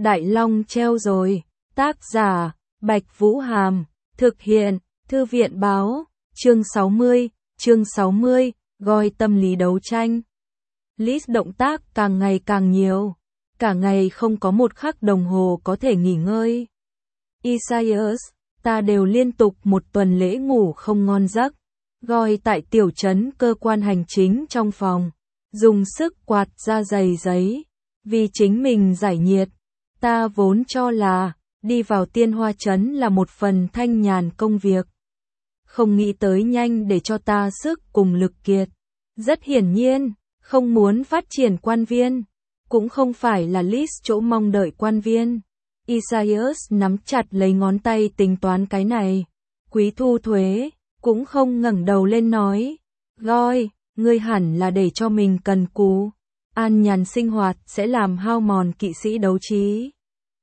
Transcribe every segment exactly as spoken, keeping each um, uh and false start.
Đại Long treo rồi. Tác giả, Bạch Vũ Hàm. Thực hiện, Thư viện Báo. Chương sáu mươi, chương sáu mươi, Goi tâm lý đấu tranh. List động tác càng ngày càng nhiều. Cả ngày không có một khắc đồng hồ có thể nghỉ ngơi. Isaias, ta đều liên tục một tuần lễ ngủ không ngon giấc. Goi tại tiểu trấn cơ quan hành chính trong phòng. Dùng sức quạt ra giày giấy. Vì chính mình giải nhiệt. Ta vốn cho là, đi vào Tiên Hoa trấn là một phần thanh nhàn công việc. Không nghĩ tới nhanh để cho ta sức cùng lực kiệt. Rất hiển nhiên, không muốn phát triển quan viên. Cũng không phải là list chỗ mong đợi quan viên. Isaias nắm chặt lấy ngón tay tính toán cái này. Quý thu thuế, cũng không ngẩng đầu lên nói. Goi, ngươi hẳn là để cho mình cần cù. An nhàn sinh hoạt sẽ làm hao mòn kỵ sĩ đấu trí.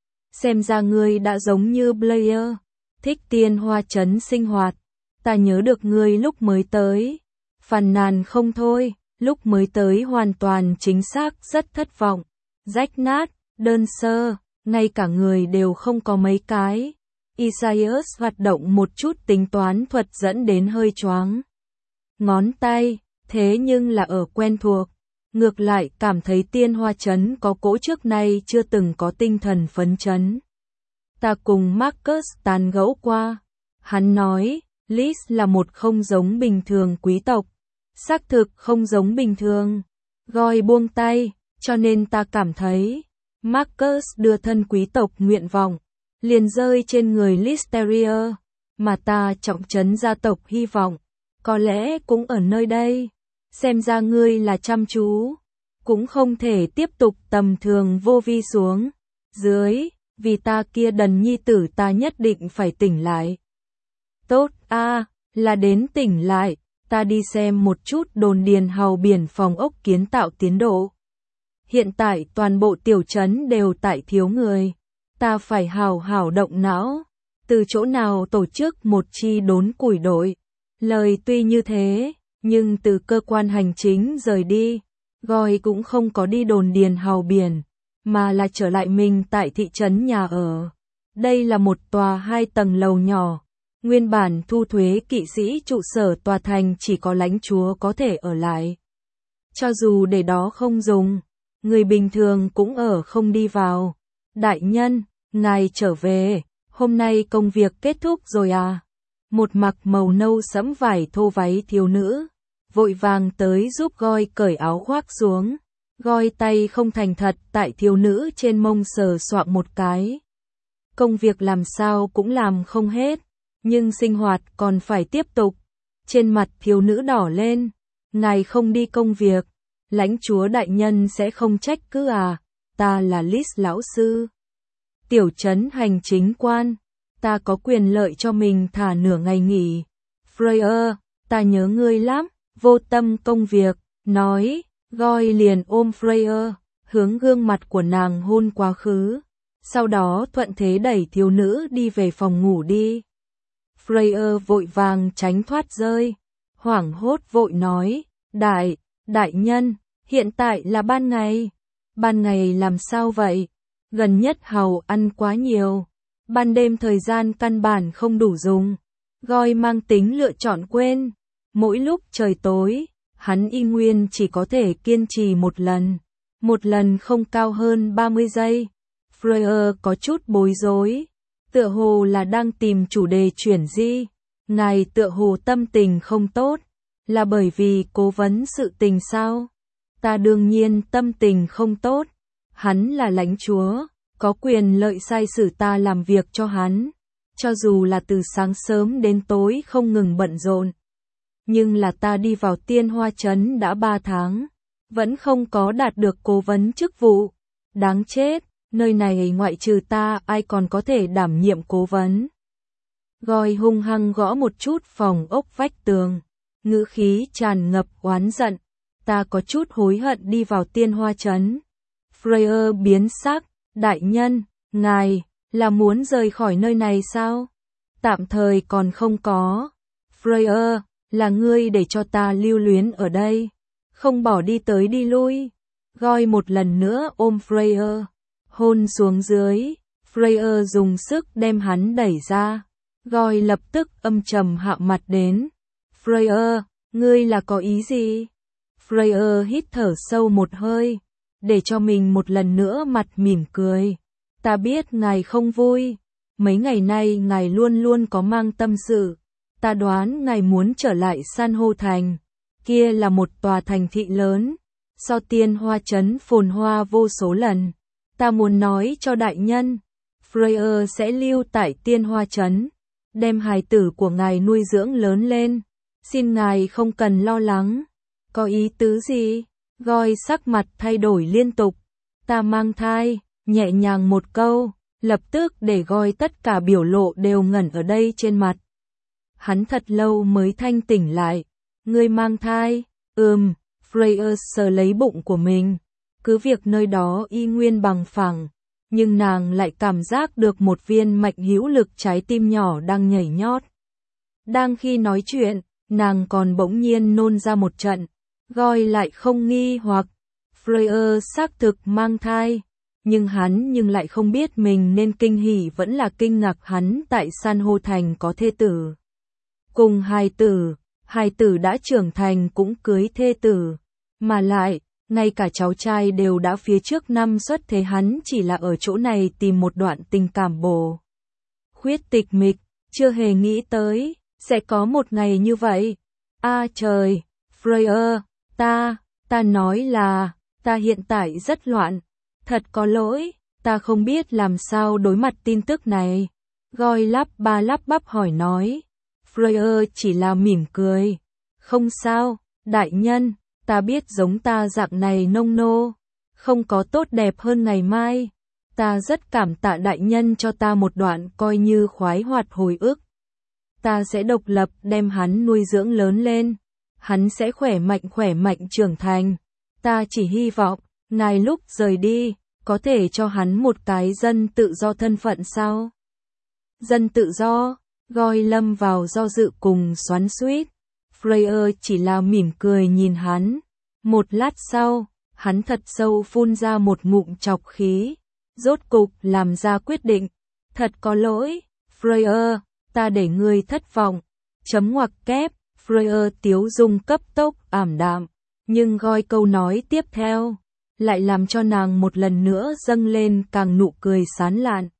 Xem ra ngươi đã giống như Blair, thích Tiên Hoa trấn sinh hoạt. Ta nhớ được ngươi lúc mới tới. Phàn nàn không thôi, lúc mới tới hoàn toàn chính xác rất thất vọng. Rách nát, đơn sơ, ngay cả người đều không có mấy cái. Isaias hoạt động một chút tính toán thuật dẫn đến hơi choáng. Ngón tay, thế nhưng là ở quen thuộc. Ngược lại cảm thấy Tiên Hoa trấn có cỗ trước nay chưa từng có tinh thần phấn chấn. Ta cùng Marcus tán gẫu qua. Hắn nói, Liz là một không giống bình thường quý tộc. Xác thực không giống bình thường. Goi buông tay, cho nên ta cảm thấy, Marcus đưa thân quý tộc nguyện vọng, liền rơi trên người Listeria, mà ta trọng trấn gia tộc hy vọng, có lẽ cũng ở nơi đây. Xem ra ngươi là chăm chú, cũng không thể tiếp tục tầm thường vô vi xuống. Dưới, vì ta kia đần nhi tử ta nhất định phải tỉnh lại. Tốt a, à, là đến tỉnh lại, ta đi xem một chút đồn điền hào biển phòng ốc kiến tạo tiến độ. Hiện tại toàn bộ tiểu trấn đều tại thiếu người, ta phải hào hào động não, từ chỗ nào tổ chức một chi đốn củi đội. Lời tuy như thế, nhưng từ cơ quan hành chính rời đi, Goi cũng không có đi đồn điền hào biển, mà là trở lại mình tại thị trấn nhà ở. Đây là một tòa hai tầng lầu nhỏ. Nguyên bản thu thuế kỵ sĩ trụ sở tòa thành chỉ có lãnh chúa có thể ở lại. Cho dù để đó không dùng, người bình thường cũng ở không đi vào. Đại nhân, ngài trở về, hôm nay công việc kết thúc rồi à? Một mặc màu nâu sẫm vải thô váy thiếu nữ, vội vàng tới giúp Goi cởi áo khoác xuống. Goi tay không thành thật tại thiếu nữ trên mông sờ soạng một cái. Công việc làm sao cũng làm không hết. Nhưng sinh hoạt còn phải tiếp tục. Trên mặt thiếu nữ đỏ lên. Ngài không đi công việc, lãnh chúa đại nhân sẽ không trách cứ à? Ta là Liz lão sư, tiểu trấn hành chính quan, ta có quyền lợi cho mình thả nửa ngày nghỉ. Freya, ta nhớ ngươi lắm, vô tâm công việc, nói. Goi liền ôm Freya, hướng gương mặt của nàng hôn quá khứ. Sau đó thuận thế đẩy thiếu nữ đi về phòng ngủ đi. Freya vội vàng tránh thoát rơi, hoảng hốt vội nói, đại, đại nhân, hiện tại là ban ngày. Ban ngày làm sao vậy? Gần nhất hầu ăn quá nhiều, ban đêm thời gian căn bản không đủ dùng. Goi mang tính lựa chọn quên, mỗi lúc trời tối, hắn y nguyên chỉ có thể kiên trì một lần, một lần không cao hơn ba mươi giây. Freya có chút bối rối. Tựa hồ là đang tìm chủ đề chuyển di. Ngài tựa hồ tâm tình không tốt. Là bởi vì cố vấn sự tình sao? Ta đương nhiên tâm tình không tốt. Hắn là lãnh chúa, có quyền lợi sai sử ta làm việc cho hắn. Cho dù là từ sáng sớm đến tối không ngừng bận rộn. Nhưng là ta đi vào Tiên Hoa trấn đã ba tháng. Vẫn không có đạt được cố vấn chức vụ. Đáng chết. Nơi này ngoại trừ ta ai còn có thể đảm nhiệm cố vấn. Goi hung hăng gõ một chút phòng ốc vách tường. Ngữ khí tràn ngập oán giận. Ta có chút hối hận đi vào Tiên Hoa trấn. Freya biến sắc. Đại nhân, ngài, là muốn rời khỏi nơi này sao? Tạm thời còn không có. Freya, là ngươi để cho ta lưu luyến ở đây. Không bỏ đi tới đi lui. Goi một lần nữa ôm Freya. hôn xuống dưới, Freya dùng sức đem hắn đẩy ra. Goi lập tức âm trầm hạ mặt đến. Freya, ngươi là có ý gì? Freya hít thở sâu một hơi, để cho mình một lần nữa mặt mỉm cười. Ta biết ngài không vui, mấy ngày nay ngài luôn luôn có mang tâm sự. Ta đoán ngài muốn trở lại San hô thành. Kia là một tòa thành thị lớn, so Tiên Hoa Trấn phồn hoa vô số lần. Ta muốn nói cho đại nhân, Freya sẽ lưu tại Tiên Hoa Trấn, đem hài tử của ngài nuôi dưỡng lớn lên. Xin ngài không cần lo lắng. Có ý tứ gì? Goi sắc mặt thay đổi liên tục. Ta mang thai, nhẹ nhàng một câu, lập tức để Goi tất cả biểu lộ đều ngẩn ở đây trên mặt. Hắn thật lâu mới thanh tỉnh lại. Ngươi mang thai? Ừm, Freya sờ lấy bụng của mình. Cứ việc nơi đó y nguyên bằng phẳng, nhưng nàng lại cảm giác được một viên mạch hữu lực trái tim nhỏ đang nhảy nhót. Đang khi nói chuyện, nàng còn bỗng nhiên nôn ra một trận. Goi lại không nghi hoặc. Freya xác thực mang thai, nhưng hắn nhưng lại không biết mình nên kinh hỉ vẫn là kinh ngạc hắn tại San hô thành có thê tử. Cùng hài tử, hài tử đã trưởng thành cũng cưới thê tử, mà lại, ngay cả cháu trai đều đã phía trước năm xuất thế, hắn chỉ là ở chỗ này tìm một đoạn tình cảm bổ. Khuyết tịch mịch, chưa hề nghĩ tới, sẽ có một ngày như vậy. A trời, Freya, ta, ta nói là, ta hiện tại rất loạn, thật có lỗi, ta không biết làm sao đối mặt tin tức này. Goi lắp ba lắp bắp hỏi nói. Freya chỉ là mỉm cười. Không sao, đại nhân, ta biết giống ta dạng này nông nô, không có tốt đẹp hơn ngày mai. Ta rất cảm tạ đại nhân cho ta một đoạn coi như khoái hoạt hồi ức. Ta sẽ độc lập đem hắn nuôi dưỡng lớn lên. Hắn sẽ khỏe mạnh khỏe mạnh trưởng thành. Ta chỉ hy vọng, ngài lúc rời đi, có thể cho hắn một cái dân tự do thân phận sao? Dân tự do? Goi lâm vào do dự cùng xoắn xuýt. Freya chỉ là mỉm cười nhìn hắn. Một lát sau, hắn thật sâu phun ra một ngụm trọc khí. Rốt cục làm ra quyết định. Thật có lỗi, Freya, ta để ngươi thất vọng. Chấm ngoặc kép, Freya tiếu dung cấp tốc ảm đạm. Nhưng Goi câu nói tiếp theo, lại làm cho nàng một lần nữa dâng lên càng nụ cười sán lạn.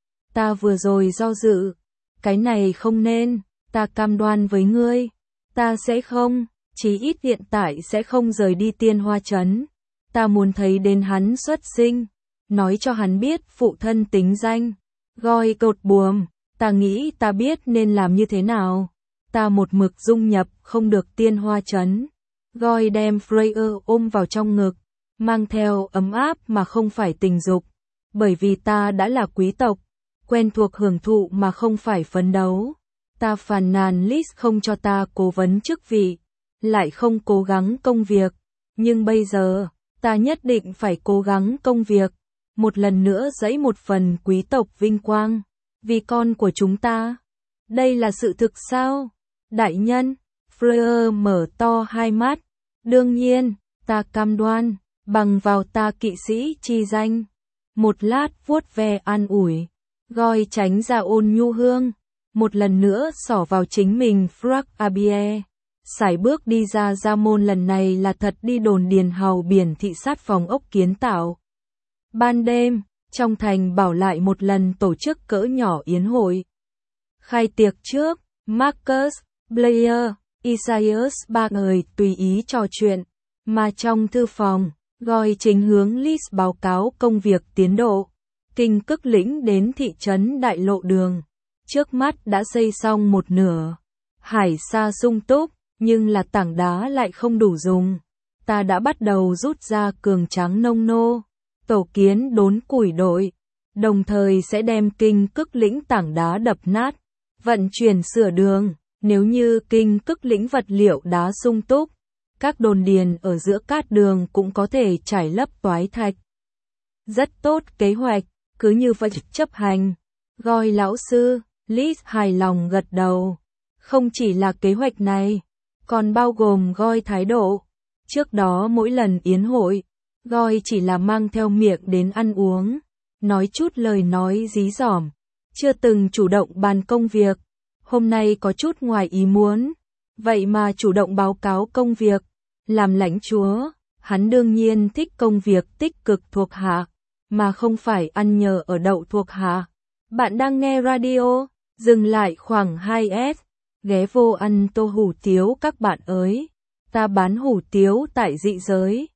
Ta vừa rồi do dự. Cái này không nên, ta cam đoan với ngươi. Ta sẽ không, chí ít hiện tại sẽ không rời đi Tiên Hoa Trấn. Ta muốn thấy đến hắn xuất sinh, nói cho hắn biết phụ thân tính danh. Goi cột buồm, ta nghĩ ta biết nên làm như thế nào. Ta một mực dung nhập không được Tiên Hoa Trấn. Goi đem Freya ôm vào trong ngực, mang theo ấm áp mà không phải tình dục. Bởi vì ta đã là quý tộc, quen thuộc hưởng thụ mà không phải phấn đấu. Ta phàn nàn Liz không cho ta cố vấn chức vị, lại không cố gắng công việc. Nhưng bây giờ, ta nhất định phải cố gắng công việc. Một lần nữa dẫy một phần quý tộc vinh quang. Vì con của chúng ta. Đây là sự thực sao? Đại nhân, Freya mở to hai mắt. Đương nhiên, ta cam đoan, bằng vào ta kỵ sĩ chi danh. Một lát vuốt ve an ủi. Goi tránh ra ôn nhu hương, một lần nữa xỏ vào chính mình Frag Abie. Sải bước đi ra ra môn, lần này là thật đi đồn điền hầu biển thị sát phòng ốc kiến tạo. Ban đêm, trong thành bảo lại một lần tổ chức cỡ nhỏ yến hội. Khai tiệc trước, Marcus, Blair, Isaias ba người tùy ý trò chuyện, mà trong thư phòng, Goi chính hướng Liz báo cáo công việc tiến độ. Kinh Cức Lĩnh đến thị trấn Đại Lộ Đường. Trước mắt đã xây xong một nửa. Hải sa sung túc, nhưng là tảng đá lại không đủ dùng. Ta đã bắt đầu rút ra cường tráng nông nô, tổ kiến đốn củi đội, đồng thời sẽ đem Kinh Cức Lĩnh tảng đá đập nát, vận chuyển sửa đường. Nếu như Kinh Cức Lĩnh vật liệu đá sung túc, các đồn điền ở giữa cát đường cũng có thể trải lấp toái thạch. Rất tốt kế hoạch. Cứ như vậy chấp hành. Goi lão sư, Liz hài lòng gật đầu. Không chỉ là kế hoạch này, còn bao gồm Goi thái độ. Trước đó mỗi lần yến hội, Goi chỉ là mang theo miệng đến ăn uống. nói chút lời nói dí dỏm, chưa từng chủ động bàn công việc. Hôm nay có chút ngoài ý muốn, vậy mà chủ động báo cáo công việc. Làm lãnh chúa, hắn đương nhiên thích công việc tích cực thuộc hạ, mà không phải ăn nhờ ở đậu thuộc hạ. Bạn đang nghe radio, dừng lại khoảng hai S, ghé vô ăn tô hủ tiếu các bạn ơi. Ta bán hủ tiếu tại dị giới.